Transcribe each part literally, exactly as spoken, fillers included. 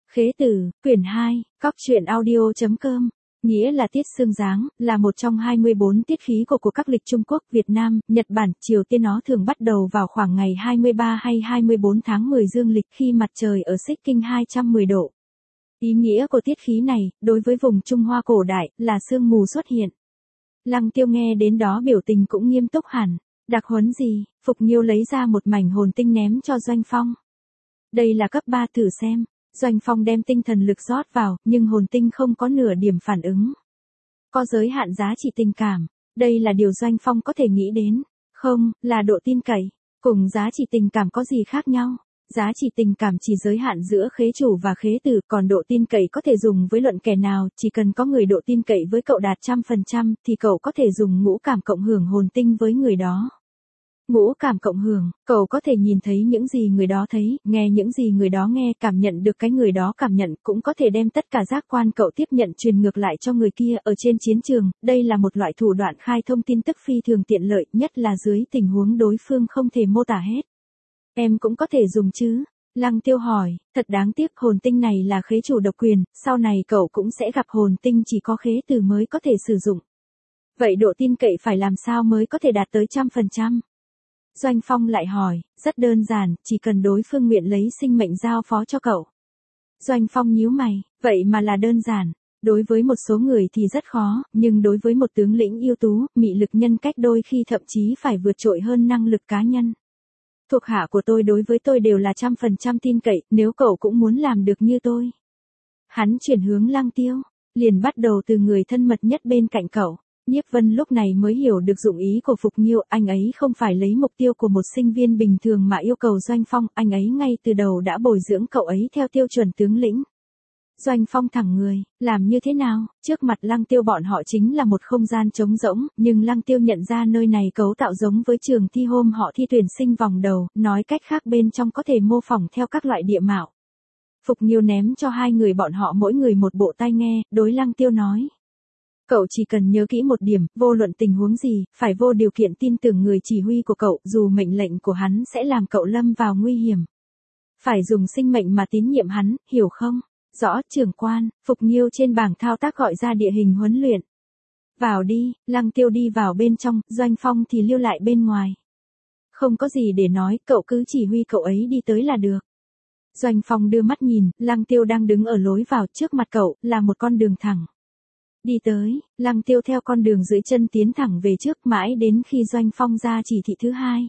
Khế Tử, quyển hai, cóc truyện audio chấm com. Nghĩa là tiết xương giáng, là một trong hai mươi bốn tiết khí của của các lịch Trung Quốc, Việt Nam, Nhật Bản, Triều Tiên. Nó thường bắt đầu vào khoảng ngày hai mươi ba hay hai mươi bốn tháng mười dương lịch khi mặt trời ở xích kinh hai trăm mười độ. Ý nghĩa của tiết khí này, đối với vùng Trung Hoa cổ đại, là sương mù xuất hiện. Lăng Tiêu nghe đến đó biểu tình cũng nghiêm túc hẳn. Đặc huấn gì? Phục Nghiêu lấy ra một mảnh hồn tinh ném cho Doanh Phong. Đây là cấp ba, thử xem. Doanh Phong đem tinh thần lực rót vào, nhưng hồn tinh không có nửa điểm phản ứng. Có giới hạn giá trị tình cảm, đây là điều Doanh Phong có thể nghĩ đến. Không, là độ tin cậy. Cùng giá trị tình cảm có gì khác nhau? Giá trị tình cảm chỉ giới hạn giữa khế chủ và khế tử, còn độ tin cậy có thể dùng với luận kẻ nào, chỉ cần có người độ tin cậy với cậu đạt trăm phần trăm, thì cậu có thể dùng ngũ cảm cộng hưởng hồn tinh với người đó. Ngũ cảm cộng hưởng, cậu có thể nhìn thấy những gì người đó thấy, nghe những gì người đó nghe, cảm nhận được cái người đó cảm nhận, cũng có thể đem tất cả giác quan cậu tiếp nhận truyền ngược lại cho người kia ở trên chiến trường. Đây là một loại thủ đoạn khai thông tin tức phi thường tiện lợi, nhất là dưới tình huống đối phương không thể mô tả hết. Em cũng có thể dùng chứ? Lăng Tiêu hỏi. Thật đáng tiếc, hồn tinh này là khế chủ độc quyền, sau này cậu cũng sẽ gặp hồn tinh chỉ có khế tử mới có thể sử dụng. Vậy độ tin cậy phải làm sao mới có thể đạt tới trăm phần trăm? Doanh Phong lại hỏi. Rất đơn giản, chỉ cần đối phương nguyện lấy sinh mệnh giao phó cho cậu. Doanh Phong nhíu mày. Vậy mà là đơn giản. Đối với một số người thì rất khó, nhưng đối với một tướng lĩnh ưu tú, mị lực nhân cách đôi khi thậm chí phải vượt trội hơn năng lực cá nhân. Thuộc hạ của tôi đối với tôi đều là trăm phần trăm tin cậy, nếu cậu cũng muốn làm được như tôi. Hắn chuyển hướng Lăng Tiêu, liền bắt đầu từ người thân mật nhất bên cạnh cậu. Nhiếp Vân lúc này mới hiểu được dụng ý của Phục Nghiêu, anh ấy không phải lấy mục tiêu của một sinh viên bình thường mà yêu cầu Doanh Phong, anh ấy ngay từ đầu đã bồi dưỡng cậu ấy theo tiêu chuẩn tướng lĩnh. Doanh Phong thẳng người, làm như thế nào? Trước mặt Lăng Tiêu bọn họ chính là một không gian trống rỗng, nhưng Lăng Tiêu nhận ra nơi này cấu tạo giống với trường thi hôm họ thi tuyển sinh vòng đầu, nói cách khác bên trong có thể mô phỏng theo các loại địa mạo. Phục Nghiêu ném cho hai người bọn họ mỗi người một bộ tai nghe, đối Lăng Tiêu nói. Cậu chỉ cần nhớ kỹ một điểm, vô luận tình huống gì, phải vô điều kiện tin tưởng người chỉ huy của cậu, dù mệnh lệnh của hắn sẽ làm cậu lâm vào nguy hiểm. Phải dùng sinh mệnh mà tín nhiệm hắn, hiểu không? Rõ, trưởng quan. Phục Nghiêu trên bảng thao tác gọi ra địa hình huấn luyện. Vào đi. Lăng Tiêu đi vào bên trong, Doanh Phong thì lưu lại bên ngoài. Không có gì để nói, cậu cứ chỉ huy cậu ấy đi tới là được. Doanh Phong đưa mắt nhìn, Lăng Tiêu đang đứng ở lối vào, trước mặt cậu, là một con đường thẳng. Đi tới, Lăng Tiêu theo con đường dưới chân tiến thẳng về trước mãi đến khi Doanh Phong ra chỉ thị thứ hai.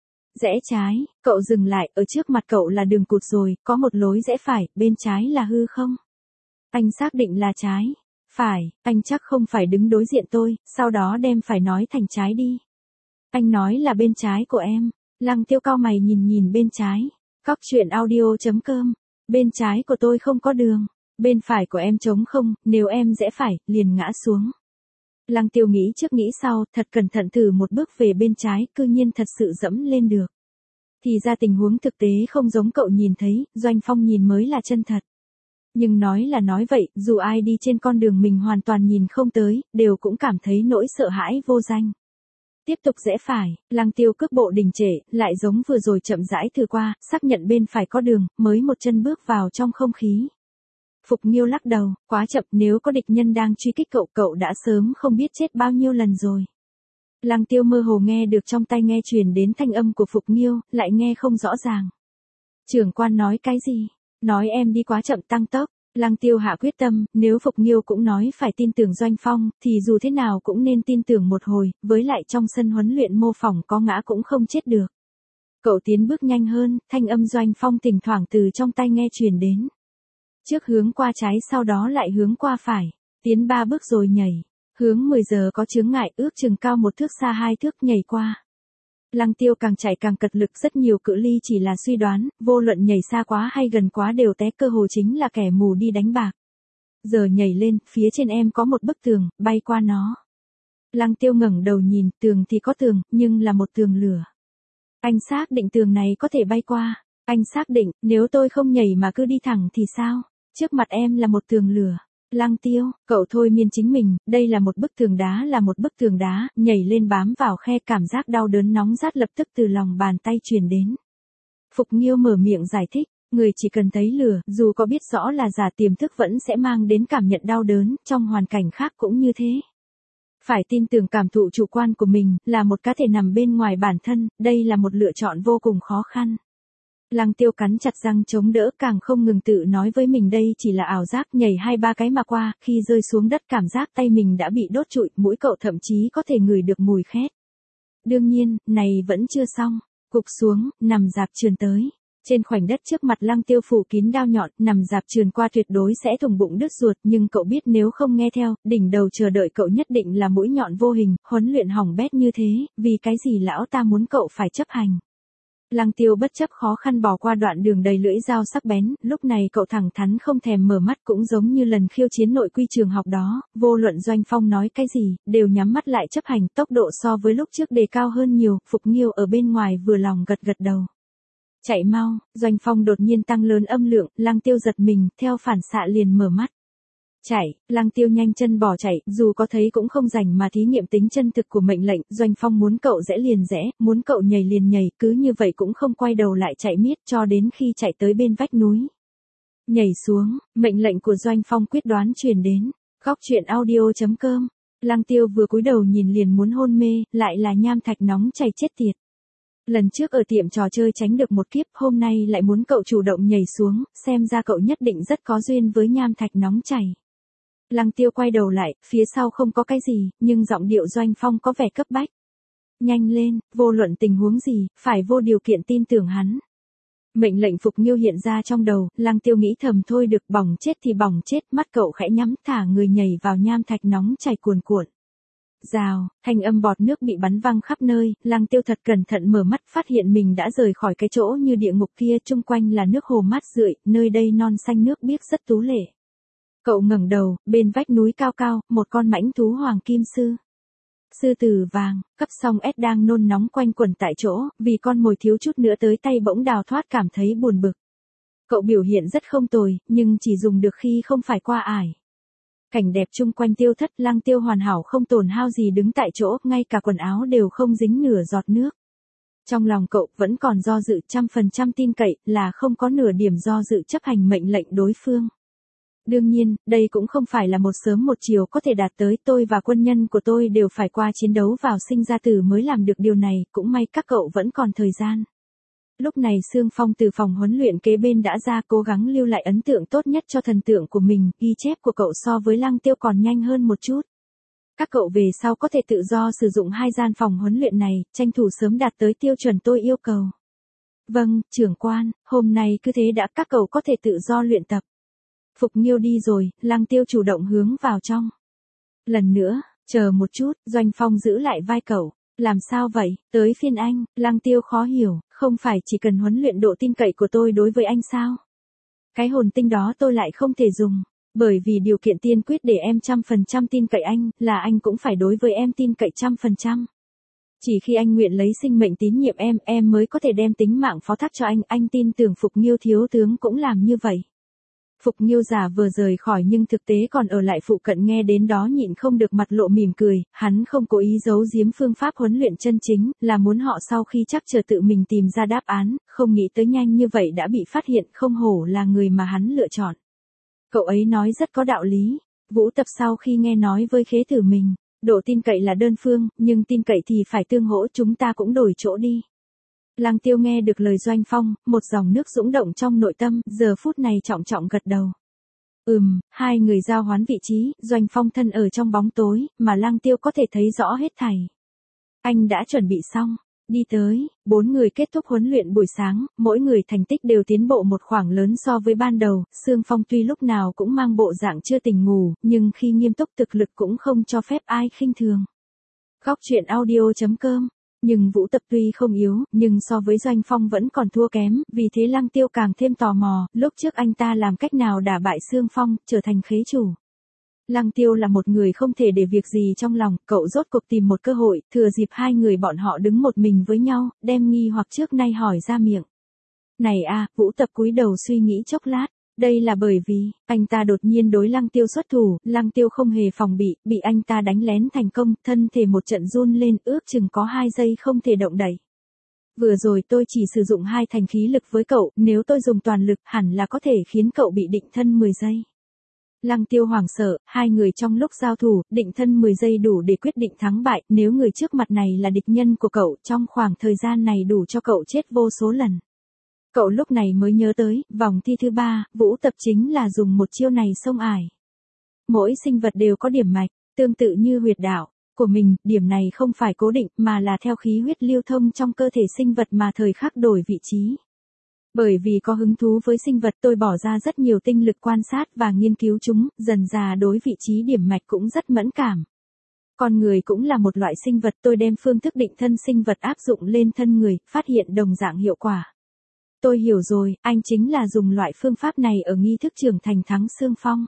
Rẽ trái, cậu dừng lại, ở trước mặt cậu là đường cụt rồi, có một lối rẽ phải, bên trái là hư không? Anh xác định là trái. Phải, anh chắc không phải đứng đối diện tôi, sau đó đem phải nói thành trái đi. Anh nói là bên trái của em. Lăng Tiêu cau mày nhìn nhìn bên trái. Cóc truyện audio chấm com. Bên trái của tôi không có đường. Bên phải của em trống không, nếu em rẽ phải, liền ngã xuống. Lăng Tiêu nghĩ trước nghĩ sau, thật cẩn thận thử một bước về bên trái, cư nhiên thật sự dẫm lên được. Thì ra tình huống thực tế không giống cậu nhìn thấy, Doanh Phong nhìn mới là chân thật. Nhưng nói là nói vậy, dù ai đi trên con đường mình hoàn toàn nhìn không tới, đều cũng cảm thấy nỗi sợ hãi vô danh. Tiếp tục rẽ phải, Lăng Tiêu cước bộ đình trệ, lại giống vừa rồi chậm rãi thử qua, xác nhận bên phải có đường, mới một chân bước vào trong không khí. Phục Nghiêu lắc đầu, quá chậm, nếu có địch nhân đang truy kích cậu, cậu đã sớm không biết chết bao nhiêu lần rồi. Lăng Tiêu mơ hồ nghe được trong tai nghe truyền đến thanh âm của Phục Nghiêu, lại nghe không rõ ràng. Trưởng quan nói cái gì? Nói em đi quá chậm, tăng tốc. Lăng Tiêu hạ quyết tâm, nếu Phục Nghiêu cũng nói phải tin tưởng Doanh Phong, thì dù thế nào cũng nên tin tưởng một hồi, với lại trong sân huấn luyện mô phỏng có ngã cũng không chết được. Cậu tiến bước nhanh hơn, thanh âm Doanh Phong thỉnh thoảng từ trong tai nghe truyền đến. Trước hướng qua trái sau đó lại hướng qua phải, tiến ba bước rồi nhảy, hướng mười giờ có chướng ngại, ước chừng cao một thước xa hai thước nhảy qua. Lăng Tiêu càng chạy càng cật lực, rất nhiều cự ly chỉ là suy đoán, vô luận nhảy xa quá hay gần quá đều té, cơ hồ chính là kẻ mù đi đánh bạc. Giờ nhảy lên, phía trên em có một bức tường, bay qua nó. Lăng Tiêu ngẩng đầu nhìn, tường thì có tường, nhưng là một tường lửa. Anh xác định tường này có thể bay qua. Anh xác định, nếu tôi không nhảy mà cứ đi thẳng thì sao? Trước mặt em là một tường lửa. Lăng Tiêu, cậu thôi miên chính mình, đây là một bức tường đá, là một bức tường đá, nhảy lên bám vào khe, cảm giác đau đớn nóng rát lập tức từ lòng bàn tay truyền đến. Phục Nghiêu mở miệng giải thích, Người chỉ cần thấy lửa, dù có biết rõ là giả, tiềm thức vẫn sẽ mang đến cảm nhận đau đớn, trong hoàn cảnh khác cũng như thế. Phải tin tưởng cảm thụ chủ quan của mình, là một cá thể nằm bên ngoài bản thân, đây là một lựa chọn vô cùng khó khăn. Lăng Tiêu cắn chặt răng chống đỡ, càng không ngừng tự nói với mình đây chỉ là ảo giác, nhảy hai ba cái mà qua, khi rơi xuống đất cảm giác tay mình đã bị đốt trụi, mũi cậu thậm chí có thể ngửi được mùi khét. Đương nhiên, này vẫn chưa xong, cục xuống, nằm dạp trườn tới. Trên khoảnh đất trước mặt Lăng Tiêu phủ kín đao nhọn, nằm dạp trườn qua tuyệt đối sẽ thủng bụng đứt ruột, nhưng cậu biết nếu không nghe theo, đỉnh đầu chờ đợi cậu nhất định là mũi nhọn vô hình, huấn luyện hỏng bét như thế, vì cái gì lão ta muốn cậu phải chấp hành. Lăng Tiêu bất chấp khó khăn bỏ qua đoạn đường đầy lưỡi dao sắc bén, lúc này cậu thẳng thắn không thèm mở mắt, cũng giống như lần khiêu chiến nội quy trường học đó, vô luận Doanh Phong nói cái gì, đều nhắm mắt lại chấp hành, tốc độ so với lúc trước đề cao hơn nhiều, Phục Nghiêu ở bên ngoài vừa lòng gật gật đầu. Chạy mau, Doanh Phong đột nhiên tăng lớn âm lượng, Lăng Tiêu giật mình, theo phản xạ liền mở mắt. Chạy, Lăng Tiêu nhanh chân bỏ chạy, dù có thấy cũng không rảnh mà thí nghiệm tính chân thực của mệnh lệnh, Doanh Phong muốn cậu rẽ liền rẽ, muốn cậu nhảy liền nhảy, cứ như vậy cũng không quay đầu lại chạy miết cho đến khi chạy tới bên vách núi. Nhảy xuống, mệnh lệnh của Doanh Phong quyết đoán truyền đến. Góc truyện audio chấm com. Lăng Tiêu vừa cúi đầu nhìn liền muốn hôn mê, lại là nham thạch nóng chảy chết tiệt. Lần trước ở tiệm trò chơi tránh được một kiếp, hôm nay lại muốn cậu chủ động nhảy xuống, xem ra cậu nhất định rất có duyên với nham thạch nóng chảy. Lăng Tiêu quay đầu lại, phía sau không có cái gì, nhưng giọng điệu Doanh Phong có vẻ cấp bách. Nhanh lên, vô luận tình huống gì, phải vô điều kiện tin tưởng hắn. Mệnh lệnh Phục Nghiêu hiện ra trong đầu, Lăng Tiêu nghĩ thầm thôi được, bỏng chết thì bỏng chết, mắt cậu khẽ nhắm, thả người nhảy vào nham thạch nóng chảy cuồn cuộn. Rào, thanh âm bọt nước bị bắn văng khắp nơi, Lăng Tiêu thật cẩn thận mở mắt, phát hiện mình đã rời khỏi cái chỗ như địa ngục kia, chung quanh là nước hồ mát rượi, nơi đây non xanh nước biếc rất tú lệ. Cậu ngẩng đầu, bên vách núi cao cao, một con mãnh thú hoàng kim sư. Sư tử vàng, cấp song S đang nôn nóng quanh quẩn tại chỗ, vì con mồi thiếu chút nữa tới tay bỗng đào thoát cảm thấy buồn bực. Cậu biểu hiện rất không tồi, nhưng chỉ dùng được khi không phải qua ải. Cảnh đẹp chung quanh tiêu thất, Lăng Tiêu hoàn hảo không tổn hao gì đứng tại chỗ, ngay cả quần áo đều không dính nửa giọt nước. Trong lòng cậu vẫn còn do dự, trăm phần trăm tin cậy, là không có nửa điểm do dự chấp hành mệnh lệnh đối phương. Đương nhiên, đây cũng không phải là một sớm một chiều có thể đạt tới, tôi và quân nhân của tôi đều phải qua chiến đấu vào sinh ra tử mới làm được điều này, cũng may các cậu vẫn còn thời gian. Lúc này Sương Phong từ phòng huấn luyện kế bên đã ra, cố gắng lưu lại ấn tượng tốt nhất cho thần tượng của mình, ghi chép của cậu so với Lăng Tiêu còn nhanh hơn một chút. Các cậu về sau có thể tự do sử dụng hai gian phòng huấn luyện này, tranh thủ sớm đạt tới tiêu chuẩn tôi yêu cầu. Vâng, trưởng quan, hôm nay cứ thế đã, các cậu có thể tự do luyện tập. Phục Nghiêu đi rồi, Lăng Tiêu chủ động hướng vào trong. Lần nữa, chờ một chút, Doanh Phong giữ lại vai cậu. Làm sao vậy, tới phiên anh, Lăng Tiêu khó hiểu, không phải chỉ cần huấn luyện độ tin cậy của tôi đối với anh sao? Cái hồn tinh đó tôi lại không thể dùng, bởi vì điều kiện tiên quyết để em trăm phần trăm tin cậy anh, là anh cũng phải đối với em tin cậy trăm phần trăm. Chỉ khi anh nguyện lấy sinh mệnh tín nhiệm em, em mới có thể đem tính mạng phó thác cho anh, anh tin tưởng Phục Nghiêu thiếu tướng cũng làm như vậy. Phục Nghiêu giả vừa rời khỏi nhưng thực tế còn ở lại phụ cận, nghe đến đó nhịn không được mặt lộ mỉm cười, hắn không cố ý giấu giếm phương pháp huấn luyện chân chính, là muốn họ sau khi chắc chờ tự mình tìm ra đáp án, không nghĩ tới nhanh như vậy đã bị phát hiện, không hổ là người mà hắn lựa chọn. Cậu ấy nói rất có đạo lý. Vũ Tập sau khi nghe nói với khế tử mình, độ tin cậy là đơn phương, nhưng tin cậy thì phải tương hỗ, chúng ta cũng đổi chỗ đi. Lăng Tiêu nghe được lời Doanh Phong, một dòng nước dũng động trong nội tâm, giờ phút này trọng trọng gật đầu. Ừm, hai người giao hoán vị trí, Doanh Phong thân ở trong bóng tối, mà Lăng Tiêu có thể thấy rõ hết thảy. Anh đã chuẩn bị xong, đi tới, bốn người kết thúc huấn luyện buổi sáng, mỗi người thành tích đều tiến bộ một khoảng lớn so với ban đầu, Sương Phong tuy lúc nào cũng mang bộ dạng chưa tỉnh ngủ, nhưng khi nghiêm túc thực lực cũng không cho phép ai khinh thường. Góc truyện audio chấm com. Nhưng Vũ Tập tuy không yếu, nhưng so với Doanh Phong vẫn còn thua kém, vì thế Lăng Tiêu càng thêm tò mò, lúc trước anh ta làm cách nào đả bại Sương Phong, trở thành khế chủ. Lăng Tiêu là một người không thể để việc gì trong lòng, cậu rốt cuộc tìm một cơ hội, thừa dịp hai người bọn họ đứng một mình với nhau, đem nghi hoặc trước nay hỏi ra miệng. Này a, Vũ Tập cúi đầu suy nghĩ chốc lát. Đây là bởi vì, anh ta đột nhiên đối Lăng Tiêu xuất thủ, Lăng Tiêu không hề phòng bị, bị anh ta đánh lén thành công, thân thể một trận run lên, ước chừng có hai giây không thể động đậy. Vừa rồi tôi chỉ sử dụng hai thành khí lực với cậu, nếu tôi dùng toàn lực hẳn là có thể khiến cậu bị định thân mười giây. Lăng Tiêu hoảng sợ, hai người trong lúc giao thủ, định thân mười giây đủ để quyết định thắng bại, nếu người trước mặt này là địch nhân của cậu, trong khoảng thời gian này đủ cho cậu chết vô số lần. Cậu lúc này mới nhớ tới, vòng thi thứ ba, Vũ Tập chính là dùng một chiêu này xông ải. Mỗi sinh vật đều có điểm mạch, tương tự như huyệt đạo của mình, điểm này không phải cố định mà là theo khí huyết lưu thông trong cơ thể sinh vật mà thời khắc đổi vị trí. Bởi vì có hứng thú với sinh vật tôi bỏ ra rất nhiều tinh lực quan sát và nghiên cứu chúng, dần dà đối vị trí điểm mạch cũng rất mẫn cảm. Con người cũng là một loại sinh vật, tôi đem phương thức định thân sinh vật áp dụng lên thân người, phát hiện đồng dạng hiệu quả. Tôi hiểu rồi, anh chính là dùng loại phương pháp này ở nghi thức trưởng thành thắng Sương Phong.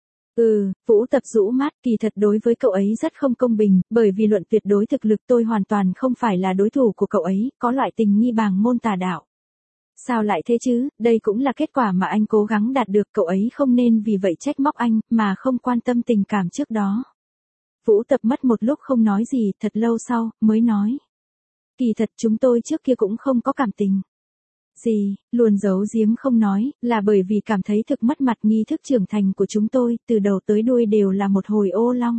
Ừ, Vũ Tập rũ mắt, kỳ thật đối với cậu ấy rất không công bình, bởi vì luận tuyệt đối thực lực tôi hoàn toàn không phải là đối thủ của cậu ấy, có loại tình nghi bàng môn tà đạo. Sao lại thế chứ, đây cũng là kết quả mà anh cố gắng đạt được, cậu ấy không nên vì vậy trách móc anh, mà không quan tâm tình cảm trước đó. Vũ Tập mất một lúc không nói gì, thật lâu sau, mới nói. Kỳ thật chúng tôi trước kia cũng không có cảm tình. Gì, luôn giấu giếm không nói, là bởi vì cảm thấy thực mất mặt, nghi thức trưởng thành của chúng tôi, từ đầu tới đuôi đều là một hồi ô long.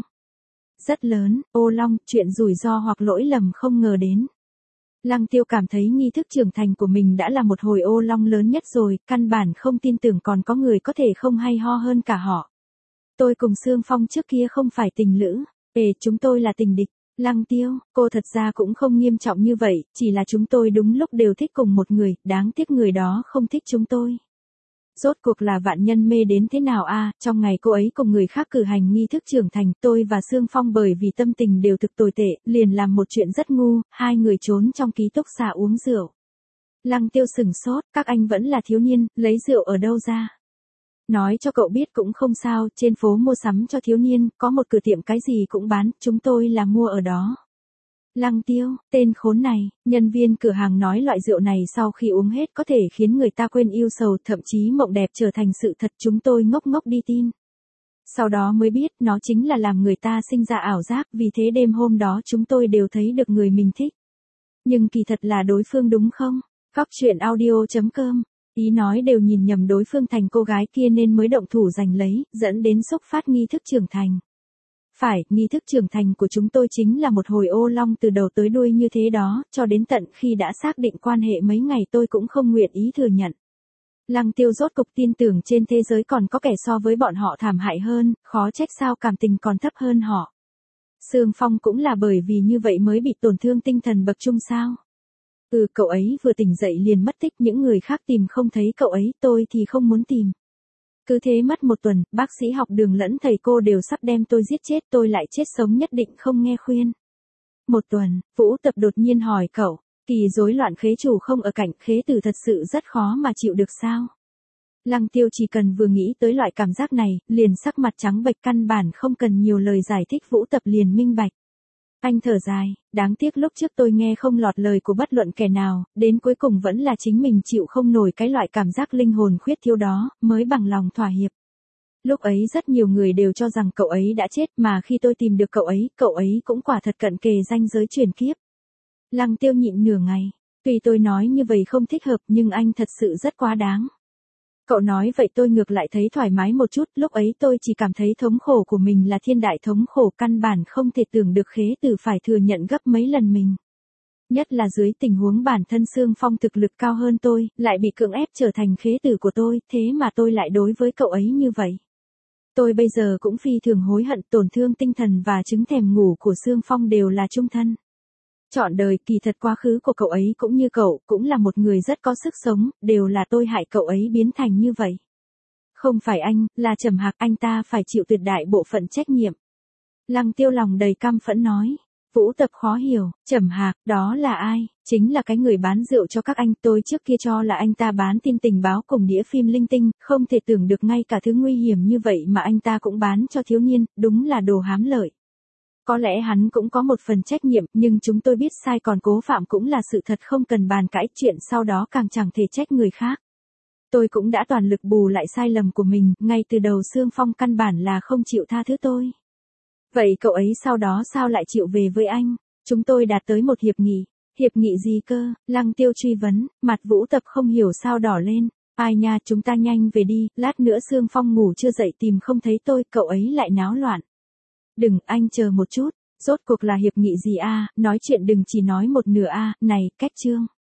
Rất lớn, ô long, chuyện rủi ro hoặc lỗi lầm không ngờ đến. Lăng Tiêu cảm thấy nghi thức trưởng thành của mình đã là một hồi ô long lớn nhất rồi, căn bản không tin tưởng còn có người có thể không hay ho hơn cả họ. Tôi cùng Sương Phong trước kia không phải tình lữ, ê chúng tôi là tình địch. Lăng Tiêu, cô thật ra cũng không nghiêm trọng như vậy, chỉ là chúng tôi đúng lúc đều thích cùng một người, đáng tiếc người đó không thích chúng tôi. Rốt cuộc là vạn nhân mê đến thế nào a? À, trong ngày cô ấy cùng người khác cử hành nghi thức trưởng thành, tôi và Sương Phong bởi vì tâm tình đều thực tồi tệ, liền làm một chuyện rất ngu, hai người trốn trong ký túc xá uống rượu. Lăng Tiêu sừng sốt, các anh vẫn là thiếu niên, lấy rượu ở đâu ra? Nói cho cậu biết cũng không sao, trên phố mua sắm cho thiếu niên, có một cửa tiệm cái gì cũng bán, chúng tôi là mua ở đó. Lăng Tiêu, tên khốn này, nhân viên cửa hàng nói loại rượu này sau khi uống hết có thể khiến người ta quên yêu sầu, thậm chí mộng đẹp trở thành sự thật, chúng tôi ngốc ngốc đi tin. Sau đó mới biết nó chính là làm người ta sinh ra ảo giác, vì thế đêm hôm đó chúng tôi đều thấy được người mình thích. Nhưng kỳ thật là đối phương đúng không? Góc truyện audio chấm com. Ý nói đều nhìn nhầm đối phương thành cô gái kia nên mới động thủ giành lấy, dẫn đến xúc phát nghi thức trưởng thành. Phải, nghi thức trưởng thành của chúng tôi chính là một hồi ô long từ đầu tới đuôi như thế đó, cho đến tận khi đã xác định quan hệ mấy ngày tôi cũng không nguyện ý thừa nhận. Lăng Tiêu rốt cục tin tưởng trên thế giới còn có kẻ so với bọn họ thảm hại hơn, khó trách sao cảm tình còn thấp hơn họ. Sương Phong cũng là bởi vì như vậy mới bị tổn thương tinh thần bậc trung sao. Ừ, cậu ấy vừa tỉnh dậy liền mất tích, những người khác tìm không thấy cậu ấy, tôi thì không muốn tìm. Cứ thế mất một tuần, bác sĩ học đường lẫn thầy cô đều sắp đem tôi giết chết, tôi lại chết sống nhất định không nghe khuyên. Một tuần, Vũ Tập đột nhiên hỏi cậu, kỳ rối loạn khế chủ không ở cạnh, khế tử thật sự rất khó mà chịu được sao? Lăng Tiêu chỉ cần vừa nghĩ tới loại cảm giác này, liền sắc mặt trắng bệch, căn bản không cần nhiều lời giải thích, Vũ Tập liền minh bạch. Anh thở dài, đáng tiếc lúc trước tôi nghe không lọt lời của bất luận kẻ nào, đến cuối cùng vẫn là chính mình chịu không nổi cái loại cảm giác linh hồn khuyết thiếu đó, mới bằng lòng thỏa hiệp. Lúc ấy rất nhiều người đều cho rằng cậu ấy đã chết, mà khi tôi tìm được cậu ấy, cậu ấy cũng quả thật cận kề ranh giới chuyển kiếp. Lăng Tiêu nhịn nửa ngày, tuy tôi nói như vậy không thích hợp nhưng anh thật sự rất quá đáng. Cậu nói vậy tôi ngược lại thấy thoải mái một chút, lúc ấy tôi chỉ cảm thấy thống khổ của mình là thiên đại thống khổ, căn bản không thể tưởng được khế tử phải thừa nhận gấp mấy lần mình. Nhất là dưới tình huống bản thân Sương Phong thực lực cao hơn tôi, lại bị cưỡng ép trở thành khế tử của tôi, thế mà tôi lại đối với cậu ấy như vậy. Tôi bây giờ cũng phi thường hối hận, tổn thương tinh thần và chứng thèm ngủ của Sương Phong đều là chung thân. Trọn đời, kỳ thật quá khứ của cậu ấy cũng như cậu, cũng là một người rất có sức sống, đều là tôi hại cậu ấy biến thành như vậy. Không phải anh, là Trầm Hạc, anh ta phải chịu tuyệt đại bộ phận trách nhiệm. Lăng Tiêu lòng đầy căm phẫn nói. Vũ Tập khó hiểu, Trầm Hạc, đó là ai? Chính là cái người bán rượu cho các anh, tôi trước kia cho là anh ta bán tin tình báo cùng đĩa phim linh tinh, không thể tưởng được ngay cả thứ nguy hiểm như vậy mà anh ta cũng bán cho thiếu niên, đúng là đồ hám lợi. Có lẽ hắn cũng có một phần trách nhiệm, nhưng chúng tôi biết sai còn cố phạm cũng là sự thật, không cần bàn cãi, chuyện sau đó càng chẳng thể trách người khác. Tôi cũng đã toàn lực bù lại sai lầm của mình, ngay từ đầu Sương Phong căn bản là không chịu tha thứ tôi. Vậy cậu ấy sau đó sao lại chịu về với anh? Chúng tôi đạt tới một hiệp nghị. Hiệp nghị gì cơ? Lăng Tiêu truy vấn, mặt Vũ Tập không hiểu sao đỏ lên. Ai nha, chúng ta nhanh về đi, lát nữa Sương Phong ngủ chưa dậy tìm không thấy tôi, cậu ấy lại náo loạn. Đừng, anh chờ một chút, rốt cuộc là hiệp nghị gì a? Nói chuyện đừng chỉ nói một nửa a, này, cách chương.